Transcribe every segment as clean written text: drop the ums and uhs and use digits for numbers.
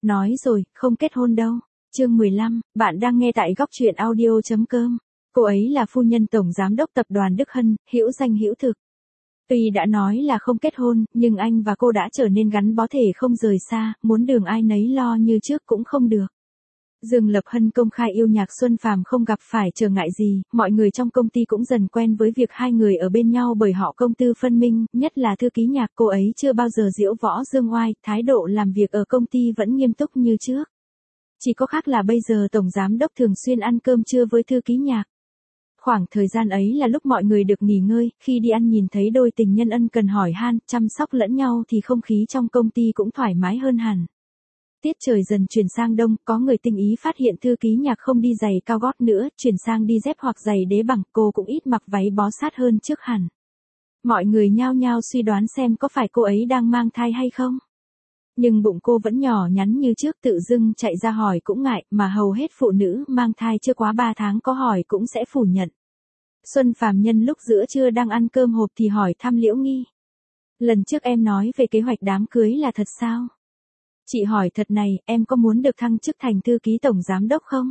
Nói rồi, không kết hôn đâu. Chương 15, bạn đang nghe tại góc truyện audio.com. Cô ấy là phu nhân tổng giám đốc tập đoàn Đức Hân, hữu danh hữu thực. Tuy đã nói là không kết hôn, nhưng anh và cô đã trở nên gắn bó thể không rời xa, muốn đường ai nấy lo như trước cũng không được. Dương Lập Hân công khai yêu Nhạc Xuân Phàm không gặp phải trở ngại gì, mọi người trong công ty cũng dần quen với việc hai người ở bên nhau bởi họ công tư phân minh, nhất là thư ký Nhạc, cô ấy chưa bao giờ giễu võ dương oai, thái độ làm việc ở công ty vẫn nghiêm túc như trước. Chỉ có khác là bây giờ tổng giám đốc thường xuyên ăn cơm trưa với thư ký Nhạc. Khoảng thời gian ấy là lúc mọi người được nghỉ ngơi, khi đi ăn nhìn thấy đôi tình nhân ân cần hỏi han, chăm sóc lẫn nhau thì không khí trong công ty cũng thoải mái hơn hẳn. Tiết trời dần chuyển sang đông, có người tinh ý phát hiện thư ký Nhạc không đi giày cao gót nữa, chuyển sang đi dép hoặc giày đế bằng, cô cũng ít mặc váy bó sát hơn trước hẳn. Mọi người nhao nhao suy đoán xem có phải cô ấy đang mang thai hay không. Nhưng bụng cô vẫn nhỏ nhắn như trước, tự dưng chạy ra hỏi cũng ngại, mà hầu hết phụ nữ mang thai chưa quá 3 tháng có hỏi cũng sẽ phủ nhận. Xuân Phàm nhân lúc giữa trưa đang ăn cơm hộp thì hỏi thăm Liễu Nghi. Lần trước em nói về kế hoạch đám cưới là thật sao? Chị hỏi thật này, em có muốn được thăng chức thành thư ký tổng giám đốc không?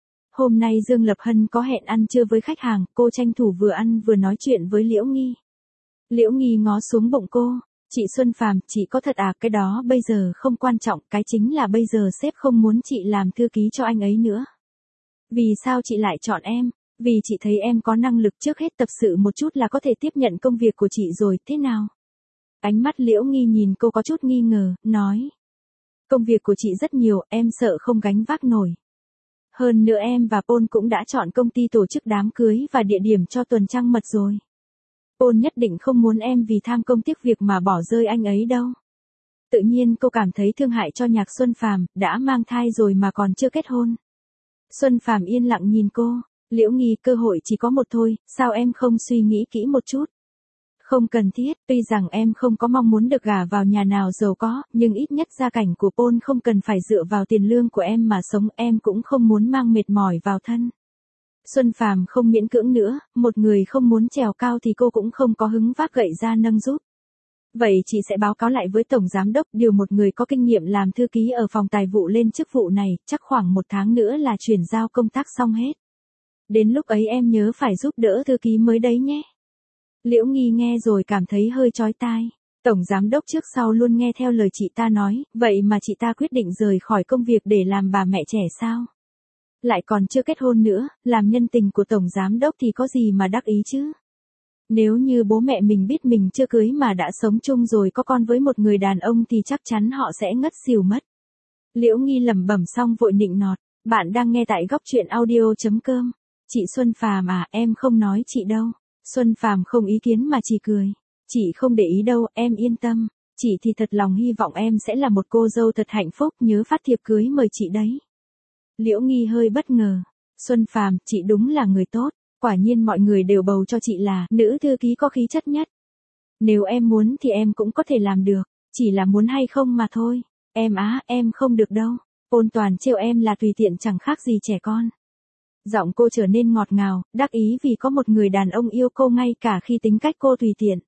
Hôm nay Dương Lập Hân có hẹn ăn trưa với khách hàng, cô tranh thủ vừa ăn vừa nói chuyện với Liễu Nghi. Liễu Nghi ngó xuống bụng cô. Chị Xuân Phàm, chị có thật à? Cái đó bây giờ không quan trọng, cái chính là bây giờ sếp không muốn chị làm thư ký cho anh ấy nữa. Vì sao chị lại chọn em? Vì chị thấy em có năng lực, trước hết tập sự một chút là có thể tiếp nhận công việc của chị rồi, thế nào? Ánh mắt Liễu Nghi nhìn cô có chút nghi ngờ, nói. Công việc của chị rất nhiều, em sợ không gánh vác nổi. Hơn nữa em và Paul cũng đã chọn công ty tổ chức đám cưới và địa điểm cho tuần trăng mật rồi. Paul nhất định không muốn em vì tham công tiếc việc mà bỏ rơi anh ấy đâu. Tự nhiên cô cảm thấy thương hại cho Nhạc Xuân Phàm, đã mang thai rồi mà còn chưa kết hôn. Xuân Phàm yên lặng nhìn cô. Liễu Nghi, cơ hội chỉ có một thôi, sao em không suy nghĩ kỹ một chút? Không cần thiết, tuy rằng em không có mong muốn được gả vào nhà nào giàu có, nhưng ít nhất gia cảnh của Paul không cần phải dựa vào tiền lương của em mà sống, em cũng không muốn mang mệt mỏi vào thân. Xuân Phàm không miễn cưỡng nữa, một người không muốn trèo cao thì cô cũng không có hứng vác gậy ra nâng giúp. Vậy chị sẽ báo cáo lại với Tổng Giám đốc điều một người có kinh nghiệm làm thư ký ở phòng tài vụ lên chức vụ này, chắc khoảng 1 tháng nữa là chuyển giao công tác xong hết. Đến lúc ấy em nhớ phải giúp đỡ thư ký mới đấy nhé. Liễu Nghi nghe rồi cảm thấy hơi chói tai. Tổng Giám đốc trước sau luôn nghe theo lời chị ta nói, vậy mà chị ta quyết định rời khỏi công việc để làm bà mẹ trẻ sao? Lại còn chưa kết hôn nữa, làm nhân tình của Tổng Giám đốc thì có gì mà đắc ý chứ? Nếu như bố mẹ mình biết mình chưa cưới mà đã sống chung rồi có con với một người đàn ông thì chắc chắn họ sẽ ngất xỉu mất. Liễu Nghi lẩm bẩm xong vội nịnh nọt, bạn đang nghe tại góc truyện audio.com. Chị Xuân Phàm à, em không nói chị đâu. Xuân Phàm không ý kiến mà chỉ cười. Chị không để ý đâu, em yên tâm. Chị thì thật lòng hy vọng em sẽ là một cô dâu thật hạnh phúc, nhớ phát thiệp cưới mời chị đấy. Liễu Nghi hơi bất ngờ. Xuân Phàm, chị đúng là người tốt. Quả nhiên mọi người đều bầu cho chị là nữ thư ký có khí chất nhất. Nếu em muốn thì em cũng có thể làm được. Chỉ là muốn hay không mà thôi. Em á, em không được đâu. Ôn toàn trêu em là tùy tiện chẳng khác gì trẻ con. Giọng cô trở nên ngọt ngào, đắc ý vì có một người đàn ông yêu cô ngay cả khi tính cách cô tùy tiện.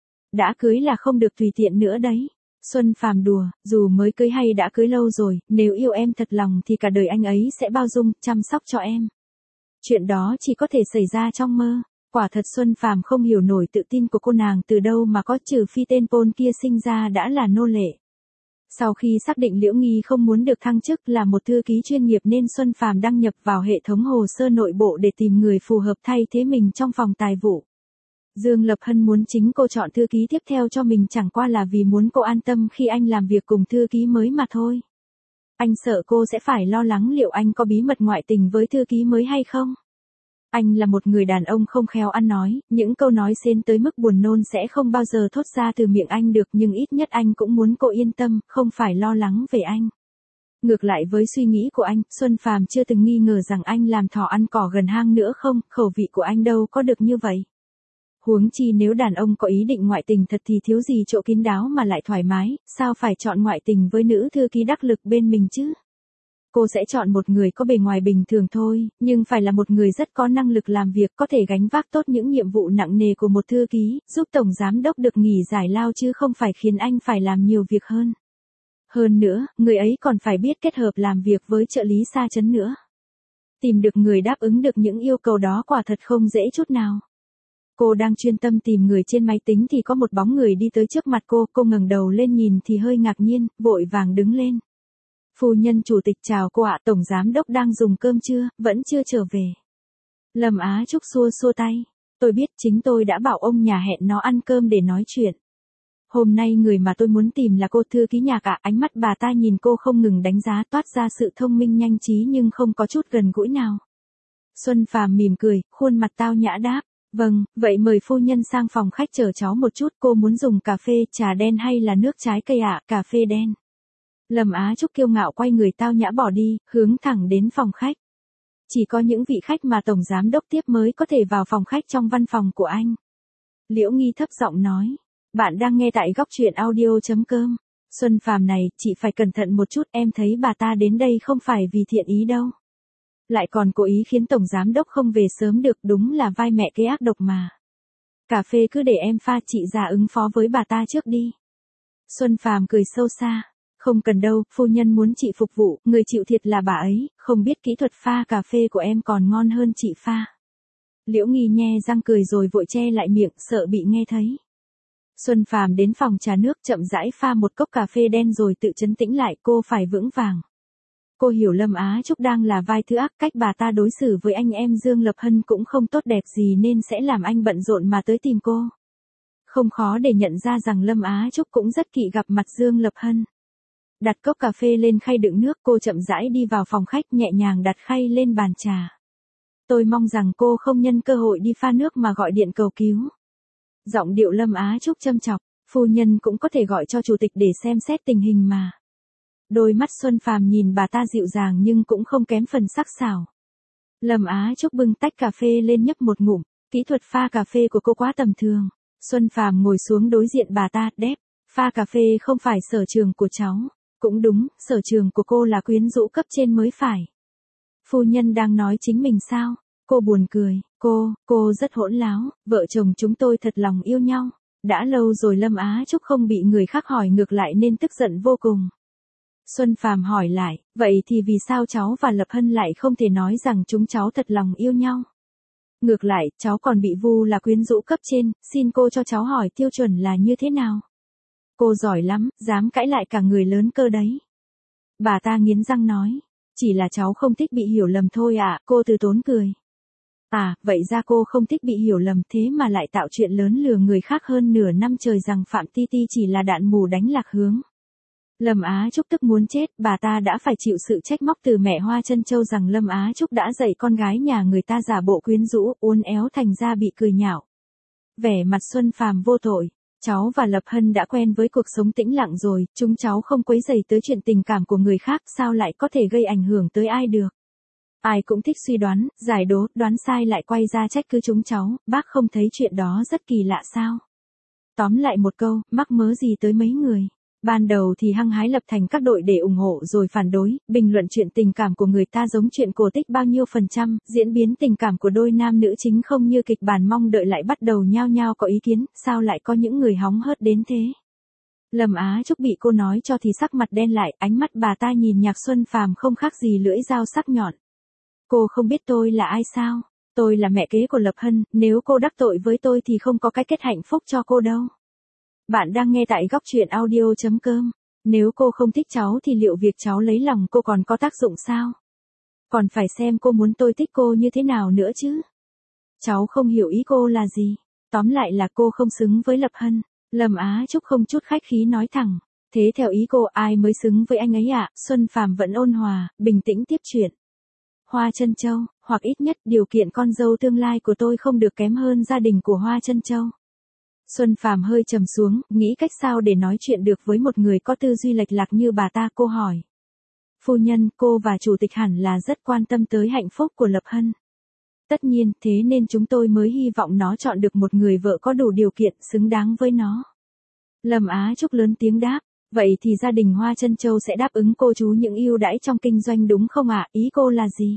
Đã cưới là không được tùy tiện nữa đấy. Xuân Phàm đùa, dù mới cưới hay đã cưới lâu rồi, nếu yêu em thật lòng thì cả đời anh ấy sẽ bao dung, chăm sóc cho em. Chuyện đó chỉ có thể xảy ra trong mơ. Quả thật Xuân Phàm không hiểu nổi tự tin của cô nàng từ đâu mà có, trừ phi tên Paul kia sinh ra đã là nô lệ. Sau khi xác định Liễu Nghi không muốn được thăng chức là một thư ký chuyên nghiệp nên Xuân Phàm đăng nhập vào hệ thống hồ sơ nội bộ để tìm người phù hợp thay thế mình trong phòng tài vụ. Dương Lập Hân muốn chính cô chọn thư ký tiếp theo cho mình chẳng qua là vì muốn cô an tâm khi anh làm việc cùng thư ký mới mà thôi. Anh sợ cô sẽ phải lo lắng liệu anh có bí mật ngoại tình với thư ký mới hay không. Anh là một người đàn ông không khéo ăn nói, những câu nói xến tới mức buồn nôn sẽ không bao giờ thốt ra từ miệng anh được, nhưng ít nhất anh cũng muốn cô yên tâm, không phải lo lắng về anh. Ngược lại với suy nghĩ của anh, Xuân Phàm chưa từng nghi ngờ rằng anh làm thỏ ăn cỏ gần hang nữa không, khẩu vị của anh đâu có được như vậy. Huống chi nếu đàn ông có ý định ngoại tình thật thì thiếu gì chỗ kín đáo mà lại thoải mái, sao phải chọn ngoại tình với nữ thư ký đắc lực bên mình chứ? Cô sẽ chọn một người có bề ngoài bình thường thôi, nhưng phải là một người rất có năng lực làm việc, có thể gánh vác tốt những nhiệm vụ nặng nề của một thư ký, giúp Tổng Giám đốc được nghỉ giải lao chứ không phải khiến anh phải làm nhiều việc hơn. Hơn nữa, người ấy còn phải biết kết hợp làm việc với trợ lý xa chấn nữa. Tìm được người đáp ứng được những yêu cầu đó quả thật không dễ chút nào. Cô đang chuyên tâm tìm người trên máy tính thì có một bóng người đi tới trước mặt cô ngẩng đầu lên nhìn thì hơi ngạc nhiên, vội vàng đứng lên. Phu nhân chủ tịch chào cô ạ, tổng giám đốc đang dùng cơm chưa, vẫn chưa trở về. Lâm Á Trúc xua xua tay. Tôi biết, chính tôi đã bảo ông nhà hẹn nó ăn cơm để nói chuyện. Hôm nay người mà tôi muốn tìm là cô thư ký nhạc ạ. Ánh mắt bà ta nhìn cô không ngừng đánh giá, toát ra sự thông minh nhanh trí nhưng không có chút gần gũi nào. Xuân Phàm mỉm cười, khuôn mặt tao nhã đáp. Vâng, vậy mời phu nhân sang phòng khách chờ cháu một chút, cô muốn dùng cà phê, trà đen hay là nước trái cây ạ? Cà phê đen. Lâm Á Trúc kiêu ngạo quay người tao nhã bỏ đi, hướng thẳng đến phòng khách. Chỉ có những vị khách mà tổng giám đốc tiếp mới có thể vào phòng khách trong văn phòng của anh. Liễu Nghi thấp giọng nói. Bạn đang nghe tại góc truyện audio.com. Xuân Phàm này, chị phải cẩn thận một chút, em thấy bà ta đến đây không phải vì thiện ý đâu. Lại còn cố ý khiến tổng giám đốc không về sớm được, đúng là vai mẹ kế ác độc mà. Cà phê cứ để em pha, chị già ứng phó với bà ta trước đi. Xuân Phàm cười sâu xa. Không cần đâu, phu nhân muốn chị phục vụ, người chịu thiệt là bà ấy, không biết kỹ thuật pha cà phê của em còn ngon hơn chị pha. Liễu Nghi nhe răng cười rồi vội che lại miệng, sợ bị nghe thấy. Xuân Phàm đến phòng trà nước chậm rãi pha một cốc cà phê đen rồi tự trấn tĩnh lại, cô phải vững vàng. Cô hiểu Lâm Á Trúc đang là vai thứ ác, cách bà ta đối xử với anh em Dương Lập Hân cũng không tốt đẹp gì nên sẽ làm anh bận rộn mà tới tìm cô. Không khó để nhận ra rằng Lâm Á Trúc cũng rất kỵ gặp mặt Dương Lập Hân. Đặt cốc cà phê lên khay đựng nước, cô chậm rãi đi vào phòng khách, nhẹ nhàng đặt khay lên bàn trà. Tôi mong rằng cô không nhân cơ hội đi pha nước mà gọi điện cầu cứu. Giọng điệu Lâm Á Trúc châm chọc, phu nhân cũng có thể gọi cho chủ tịch để xem xét tình hình mà. Đôi mắt Xuân Phàm nhìn bà ta dịu dàng nhưng cũng không kém phần sắc sảo. Lâm Á Trúc bưng tách cà phê lên nhấp một ngụm, kỹ thuật pha cà phê của cô quá tầm thường. Xuân Phàm ngồi xuống đối diện bà ta, đáp, pha cà phê không phải sở trường của cháu. Cũng đúng, sở trường của cô là quyến rũ cấp trên mới phải. Phu nhân đang nói chính mình sao? Cô buồn cười, cô rất hỗn láo, vợ chồng chúng tôi thật lòng yêu nhau. Đã lâu rồi Lâm Á Trúc không bị người khác hỏi ngược lại nên tức giận vô cùng. Xuân Phàm hỏi lại, vậy thì vì sao cháu và Lập Hân lại không thể nói rằng chúng cháu thật lòng yêu nhau? Ngược lại, cháu còn bị vu là quyến rũ cấp trên, xin cô cho cháu hỏi tiêu chuẩn là như thế nào? Cô giỏi lắm, dám cãi lại cả người lớn cơ đấy. Bà ta nghiến răng nói, chỉ là cháu không thích bị hiểu lầm thôi ạ, cô từ tốn cười. À, vậy ra cô không thích bị hiểu lầm thế mà lại tạo chuyện lớn lừa người khác hơn nửa năm trời rằng Phạm Ti Ti chỉ là đạn mù đánh lạc hướng. Lâm Á Trúc tức muốn chết, bà ta đã phải chịu sự trách móc từ mẹ Hoa Trân Châu rằng Lâm Á Trúc đã dạy con gái nhà người ta giả bộ quyến rũ, uốn éo thành ra bị cười nhạo. Vẻ mặt Xuân Phàm vô tội. Cháu và Lập Hân đã quen với cuộc sống tĩnh lặng rồi, chúng cháu không quấy rầy tới chuyện tình cảm của người khác, sao lại có thể gây ảnh hưởng tới ai được. Ai cũng thích suy đoán, giải đố, đoán sai lại quay ra trách cứ chúng cháu, bác không thấy chuyện đó rất kỳ lạ sao. Tóm lại một câu, mắc mớ gì tới mấy người. Ban đầu thì hăng hái lập thành các đội để ủng hộ rồi phản đối, bình luận chuyện tình cảm của người ta giống chuyện cổ tích bao nhiêu %, diễn biến tình cảm của đôi nam nữ chính không như kịch bản mong đợi lại bắt đầu nhao nhao có ý kiến, sao lại có những người hóng hớt đến thế. Lâm Á Trúc bị cô nói cho thì sắc mặt đen lại, ánh mắt bà ta nhìn Nhạc Xuân Phàm không khác gì lưỡi dao sắc nhọn. Cô không biết tôi là ai sao? Tôi là mẹ kế của Lập Hân, nếu cô đắc tội với tôi thì không có cái kết hạnh phúc cho cô đâu. Bạn đang nghe tại góc truyện audio.com. Nếu cô không thích cháu thì liệu việc cháu lấy lòng cô còn có tác dụng sao? Còn phải xem cô muốn tôi thích cô như thế nào nữa chứ. Cháu không hiểu ý cô là gì. Tóm lại là cô không xứng với Lập Hân. Lâm Á Trúc không chút khách khí nói thẳng. Thế theo ý cô ai mới xứng với anh ấy ạ? Xuân Phàm vẫn ôn hòa, bình tĩnh tiếp chuyện. Hoa Trân Châu, hoặc ít nhất điều kiện con dâu tương lai của tôi không được kém hơn gia đình của Hoa Trân Châu. Xuân Phàm hơi trầm xuống, nghĩ cách sao để nói chuyện được với một người có tư duy lệch lạc như bà ta. Cô hỏi. Phu nhân, cô và chủ tịch hẳn là rất quan tâm tới hạnh phúc của Lập Hân. Tất nhiên, thế nên chúng tôi mới hy vọng nó chọn được một người vợ có đủ điều kiện, xứng đáng với nó. Lâm Á Trúc lớn tiếng đáp. Vậy thì gia đình Hoa Trân Châu sẽ đáp ứng cô chú những ưu đãi trong kinh doanh đúng không ạ? Ý cô là gì?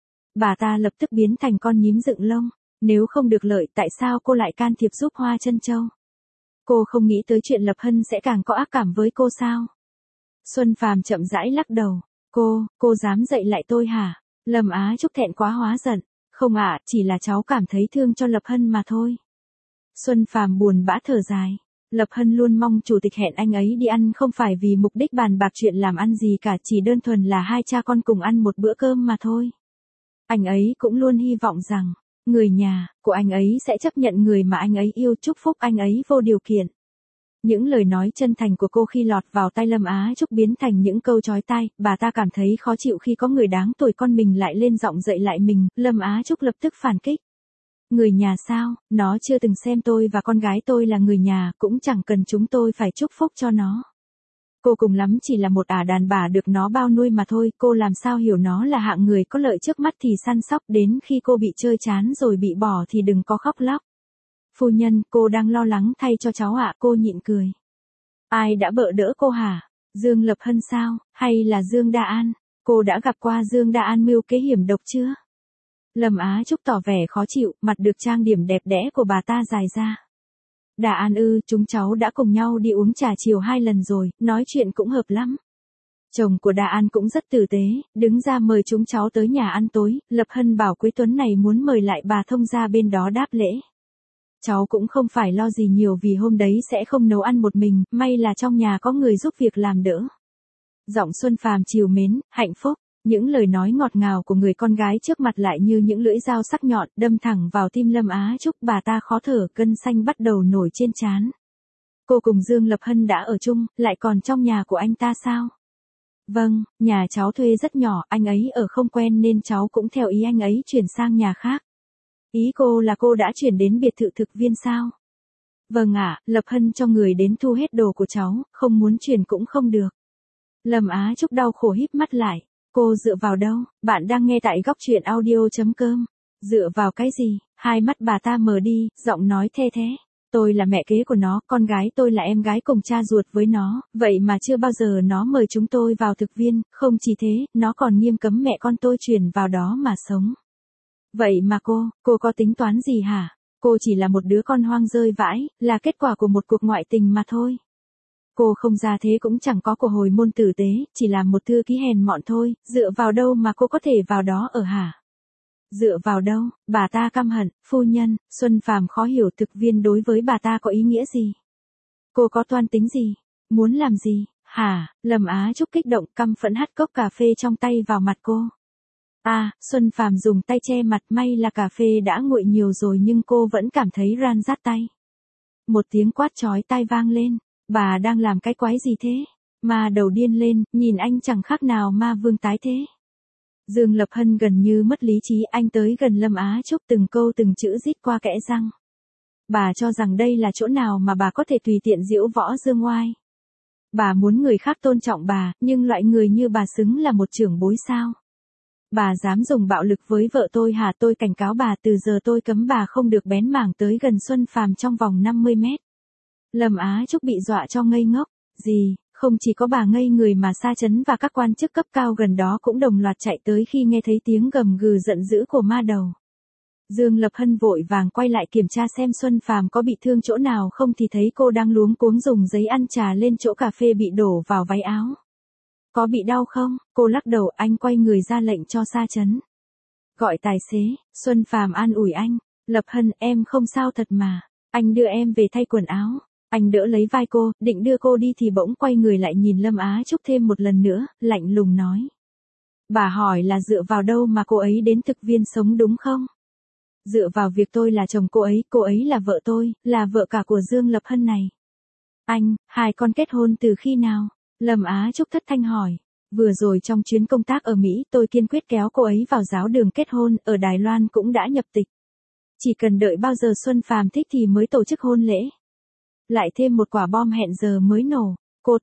Bà ta lập tức biến thành con nhím dựng lông. Nếu không được lợi tại sao cô lại can thiệp giúp Hoa Trân Châu? Cô không nghĩ tới chuyện Lập Hân sẽ càng có ác cảm với cô sao? Xuân Phàm chậm rãi lắc đầu. Cô dám dạy lại tôi hả? Lâm Á Trúc thẹn quá hóa giận. Không ạ, chỉ là cháu cảm thấy thương cho Lập Hân mà thôi. Xuân Phàm buồn bã thở dài. Lập Hân luôn mong chủ tịch hẹn anh ấy đi ăn không phải vì mục đích bàn bạc chuyện làm ăn gì cả, chỉ đơn thuần là hai cha con cùng ăn một bữa cơm mà thôi. Anh ấy cũng luôn hy vọng rằng, người nhà của anh ấy sẽ chấp nhận người mà anh ấy yêu, chúc phúc anh ấy vô điều kiện. Những lời nói chân thành của cô khi lọt vào tai Lâm Á Trúc biến thành những câu chói tai, bà ta cảm thấy khó chịu khi có người đáng tuổi con mình lại lên giọng dạy lại mình, Lâm Á Trúc lập tức phản kích. Người nhà sao, nó chưa từng xem tôi và con gái tôi là người nhà, cũng chẳng cần chúng tôi phải chúc phúc cho nó. Cô cùng lắm chỉ là một ả đàn bà được nó bao nuôi mà thôi, cô làm sao hiểu nó là hạng người có lợi trước mắt thì săn sóc, đến khi cô bị chơi chán rồi bị bỏ thì đừng có khóc lóc. Phu nhân, cô đang lo lắng thay cho cháu ạ, cô nhịn cười. Ai đã bợ đỡ cô hả? Dương Lập Hân sao, hay là Dương Đa An? Cô đã gặp qua Dương Đa An mưu kế hiểm độc chưa? Lâm Á Trúc tỏ vẻ khó chịu, mặt được trang điểm đẹp đẽ của bà ta dài ra. Đà An ư, chúng cháu đã cùng nhau đi uống trà chiều 2 lần rồi, nói chuyện cũng hợp lắm. Chồng của Đà An cũng rất tử tế, đứng ra mời chúng cháu tới nhà ăn tối, Lập Hân bảo cuối tuần này muốn mời lại bà thông gia bên đó đáp lễ. Cháu cũng không phải lo gì nhiều vì hôm đấy sẽ không nấu ăn một mình, may là trong nhà có người giúp việc làm đỡ. Giọng Xuân Phàm trìu mến, hạnh phúc. Những lời nói ngọt ngào của người con gái trước mặt lại như những lưỡi dao sắc nhọn đâm thẳng vào tim Lâm Á Trúc, bà ta khó thở, gân xanh bắt đầu nổi trên trán. Cô cùng Dương Lập Hân đã ở chung, lại còn trong nhà của anh ta sao? Vâng, nhà cháu thuê rất nhỏ, anh ấy ở không quen nên cháu cũng theo ý anh ấy chuyển sang nhà khác. Ý cô là cô đã chuyển đến biệt thự thực viên sao? Vâng ạ, Lập Hân cho người đến thu hết đồ của cháu, không muốn chuyển cũng không được. Lâm Á Trúc đau khổ híp mắt lại. Cô dựa vào đâu? Bạn đang nghe tại góc truyện audio.com. Dựa vào cái gì? Hai mắt bà ta mờ đi, giọng nói the thế. Tôi là mẹ kế của nó, con gái tôi là em gái cùng cha ruột với nó, vậy mà chưa bao giờ nó mời chúng tôi vào thực viên, không chỉ thế, nó còn nghiêm cấm mẹ con tôi chuyển vào đó mà sống. Vậy mà cô có tính toán gì hả? Cô chỉ là một đứa con hoang rơi vãi, là kết quả của một cuộc ngoại tình mà thôi. Cô không ra thế cũng chẳng có của hồi môn tử tế, chỉ là một thư ký hèn mọn thôi, dựa vào đâu mà cô có thể vào đó ở hả? Dựa vào đâu? Bà ta căm hận, phu nhân, Xuân Phàm khó hiểu thực viên đối với bà ta có ý nghĩa gì? Cô có toan tính gì? Muốn làm gì? Hả? Lâm Á Trúc kích động căm phẫn hắt cốc cà phê trong tay vào mặt cô. Xuân Phàm dùng tay che mặt, may là cà phê đã nguội nhiều rồi nhưng cô vẫn cảm thấy ran rát tay. Một tiếng quát chói tai vang lên. Bà đang làm cái quái gì thế? Ma đầu điên lên, nhìn anh chẳng khác nào ma vương tái thế. Dương Lập Hân gần như mất lý trí, anh tới gần Lâm Á Trúc từng câu từng chữ rít qua kẽ răng. Bà cho rằng đây là chỗ nào mà bà có thể tùy tiện diễu võ dương oai. Bà muốn người khác tôn trọng bà, nhưng loại người như bà xứng là một trưởng bối sao? Bà dám dùng bạo lực với vợ tôi hả? Tôi cảnh cáo bà, từ giờ tôi cấm bà không được bén mảng tới gần Xuân Phàm trong vòng 50 mét. Lâm Á Trúc bị dọa cho ngây ngốc. Gì, không chỉ có bà ngây người mà Sa Chấn và các quan chức cấp cao gần đó cũng đồng loạt chạy tới khi nghe thấy tiếng gầm gừ giận dữ của ma đầu. Dương Lập Hân vội vàng quay lại kiểm tra xem Xuân Phàm có bị thương chỗ nào không thì thấy cô đang luống cuống dùng giấy ăn trà lên chỗ cà phê bị đổ vào váy áo. Có bị đau không? Cô lắc đầu, anh quay người ra lệnh cho Sa Chấn. Gọi tài xế. Xuân Phàm an ủi anh. Lập Hân, em không sao thật mà. Anh đưa em về thay quần áo. Anh đỡ lấy vai cô, định đưa cô đi thì bỗng quay người lại nhìn Lâm Á Trúc thêm một lần nữa, lạnh lùng nói. Bà hỏi là dựa vào đâu mà cô ấy đến thực viên sống đúng không? Dựa vào việc tôi là chồng cô ấy là vợ tôi, là vợ cả của Dương Lập Hân này. Anh, hai con kết hôn từ khi nào? Lâm Á Trúc thất thanh hỏi. Vừa rồi trong chuyến công tác ở Mỹ tôi kiên quyết kéo cô ấy vào giáo đường kết hôn, ở Đài Loan cũng đã nhập tịch. Chỉ cần đợi bao giờ Xuân Phàm thích thì mới tổ chức hôn lễ. Lại thêm một quả bom hẹn giờ mới nổ.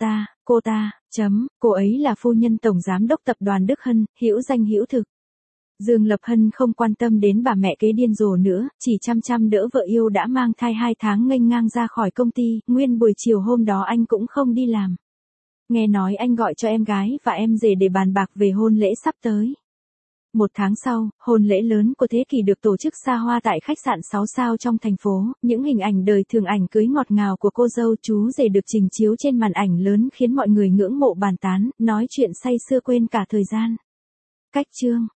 Cô ta, cô ấy là phu nhân tổng giám đốc tập đoàn Đức Hân, hữu danh hữu thực. Dương Lập Hân không quan tâm đến bà mẹ kế điên rồ nữa, chỉ chăm đỡ vợ yêu đã mang thai 2 tháng nghênh ngang ra khỏi công ty, nguyên buổi chiều hôm đó anh cũng không đi làm. Nghe nói anh gọi cho em gái và em rể để bàn bạc về hôn lễ sắp tới. một tháng sau, hôn lễ lớn của thế kỷ được tổ chức xa hoa tại khách sạn 6 sao trong thành phố, những hình ảnh đời thường ảnh cưới ngọt ngào của cô dâu chú rể được trình chiếu trên màn ảnh lớn khiến mọi người ngưỡng mộ bàn tán, nói chuyện say sưa quên cả thời gian. Cách chương